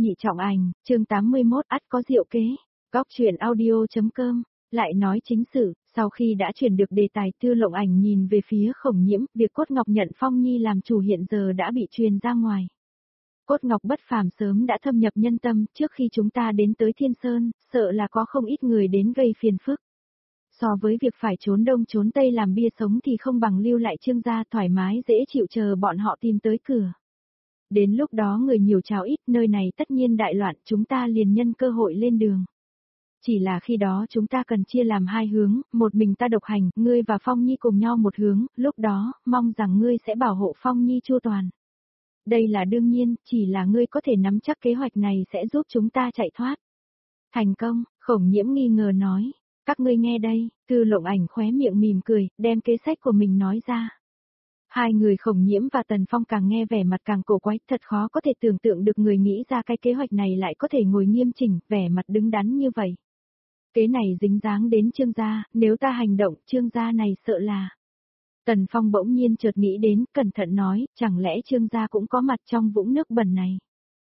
Nhị trọng ảnh, chương 81 ắt có diệu kế, góc truyện audio.com, lại nói chính sự, sau khi đã chuyển được đề tài Tư Lộng Ảnh nhìn về phía Khổng Nhiễm, việc Cốt Ngọc nhận Phong Nhi làm chủ hiện giờ đã bị truyền ra ngoài. Cốt Ngọc bất phàm sớm đã thâm nhập nhân tâm, trước khi chúng ta đến tới Thiên Sơn, sợ là có không ít người đến gây phiền phức. So với việc phải trốn đông trốn tây làm bia sống thì không bằng lưu lại Trương gia thoải mái dễ chịu chờ bọn họ tìm tới cửa. Đến lúc đó người nhiều cháo ít, nơi này tất nhiên đại loạn, chúng ta liền nhân cơ hội lên đường. Chỉ là khi đó chúng ta cần chia làm hai hướng, một mình ta độc hành, ngươi và Phong Nhi cùng nhau một hướng, lúc đó, mong rằng ngươi sẽ bảo hộ Phong Nhi chu toàn. Đây là đương nhiên, chỉ là ngươi có thể nắm chắc kế hoạch này sẽ giúp chúng ta chạy thoát. Thành công, Khổng Nhiễm nghi ngờ nói, các ngươi nghe đây, Tư Lộng Ảnh khóe miệng mỉm cười, đem kế sách của mình nói ra. Hai người Khổng Nhiễm và Tần Phong càng nghe vẻ mặt càng cổ quái, thật khó có thể tưởng tượng được người nghĩ ra cái kế hoạch này lại có thể ngồi nghiêm chỉnh, vẻ mặt đứng đắn như vậy. Kế này dính dáng đến Trương gia, nếu ta hành động, Trương gia này sợ là... Tần Phong bỗng nhiên chợt nghĩ đến, cẩn thận nói, chẳng lẽ Trương gia cũng có mặt trong vũng nước bẩn này.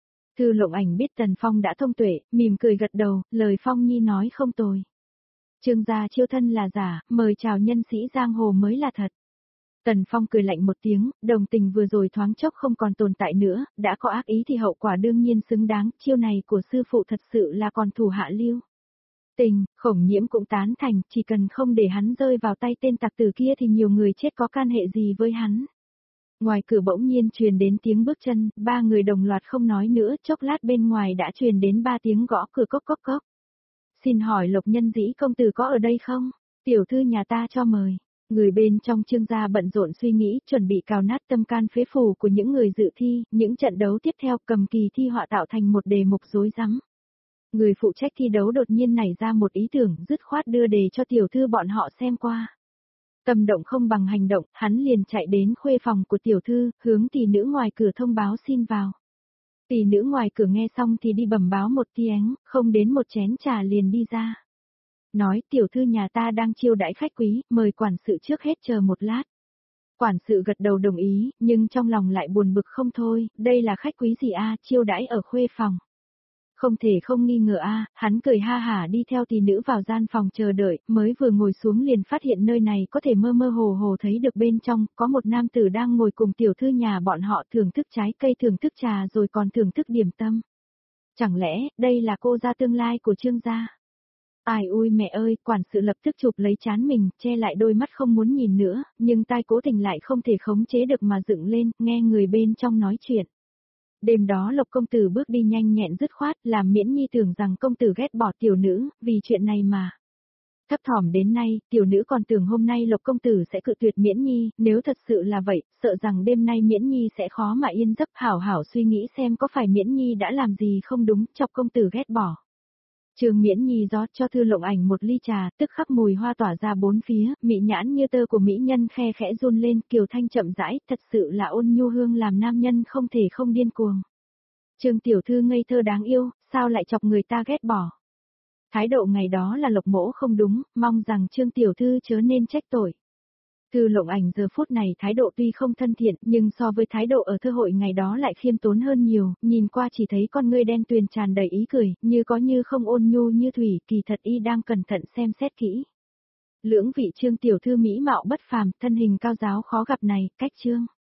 Tư Lộng Ảnh biết Tần Phong đã thông tuệ, mỉm cười gật đầu, lời Phong Nhi nói không tồi. Trương gia chiêu thân là giả, mời chào nhân sĩ giang hồ mới là thật. Tần Phong cười lạnh một tiếng, đồng tình vừa rồi thoáng chốc không còn tồn tại nữa, đã có ác ý thì hậu quả đương nhiên xứng đáng, chiêu này của sư phụ thật sự là còn thủ hạ lưu. Tình, Khổng Nhiễm cũng tán thành, chỉ cần không để hắn rơi vào tay tên tặc tử kia thì nhiều người chết có can hệ gì với hắn. Ngoài cửa bỗng nhiên truyền đến tiếng bước chân, ba người đồng loạt không nói nữa, chốc lát bên ngoài đã truyền đến ba tiếng gõ cửa cốc cốc cốc. Xin hỏi Lộc Nhân Dĩ công tử có ở đây không? Tiểu thư nhà ta cho mời. Người bên trong Trương gia bận rộn suy nghĩ, chuẩn bị cào nát tâm can phế phủ của những người dự thi, những trận đấu tiếp theo cầm kỳ thi họa tạo thành một đề mục rối rắm. Người phụ trách thi đấu đột nhiên nảy ra một ý tưởng, dứt khoát đưa đề cho tiểu thư bọn họ xem qua. Tâm động không bằng hành động, hắn liền chạy đến khuê phòng của tiểu thư, hướng tỷ nữ ngoài cửa thông báo xin vào. Tỷ nữ ngoài cửa nghe xong thì đi bẩm báo một tiếng, không đến một chén trà liền đi ra. Nói tiểu thư nhà ta đang chiêu đãi khách quý, mời quản sự trước hết chờ một lát. Quản sự gật đầu đồng ý, nhưng trong lòng lại buồn bực không thôi, đây là khách quý gì a, chiêu đãi ở khuê phòng. Không thể không nghi ngờ a, hắn cười ha hả đi theo tỷ nữ vào gian phòng chờ đợi, mới vừa ngồi xuống liền phát hiện nơi này có thể mơ mơ hồ hồ thấy được bên trong, có một nam tử đang ngồi cùng tiểu thư nhà bọn họ thưởng thức trái cây thưởng thức trà rồi còn thưởng thức điểm tâm. Chẳng lẽ, đây là cô gia tương lai của Trương gia? Ai ui mẹ ơi, quản sự lập tức chụp lấy trán mình, che lại đôi mắt không muốn nhìn nữa, nhưng tai cố tình lại không thể khống chế được mà dựng lên, nghe người bên trong nói chuyện. Đêm đó Lộc công tử bước đi nhanh nhẹn dứt khoát, làm Miễn Nhi tưởng rằng công tử ghét bỏ tiểu nữ, vì chuyện này mà. Thấp thỏm đến nay, tiểu nữ còn tưởng hôm nay Lộc công tử sẽ cự tuyệt Miễn Nhi, nếu thật sự là vậy, sợ rằng đêm nay Miễn Nhi sẽ khó mà yên giấc, hảo hảo suy nghĩ xem có phải Miễn Nhi đã làm gì không đúng, chọc công tử ghét bỏ. Trương Miễn Nhi rót cho Tư Lộng Ảnh một ly trà, tức khắc mùi hoa tỏa ra bốn phía, mỹ nhãn như tơ của mỹ nhân khe khẽ run lên, kiều thanh chậm rãi, thật sự là ôn nhu hương làm nam nhân không thể không điên cuồng. Trương tiểu thư ngây thơ đáng yêu, sao lại chọc người ta ghét bỏ? Thái độ ngày đó là Lộc mỗ không đúng, mong rằng Trương tiểu thư chớ nên trách tội. Tư Lộng Ảnh giờ phút này thái độ tuy không thân thiện, nhưng so với thái độ ở thơ hội ngày đó lại khiêm tốn hơn nhiều, nhìn qua chỉ thấy con ngươi đen tuyền tràn đầy ý cười, như có như không ôn nhu như thủy, kỳ thật y đang cẩn thận xem xét kỹ. Lưỡng vị Trương tiểu thư mỹ mạo bất phàm, thân hình cao giáo khó gặp này, cách Trương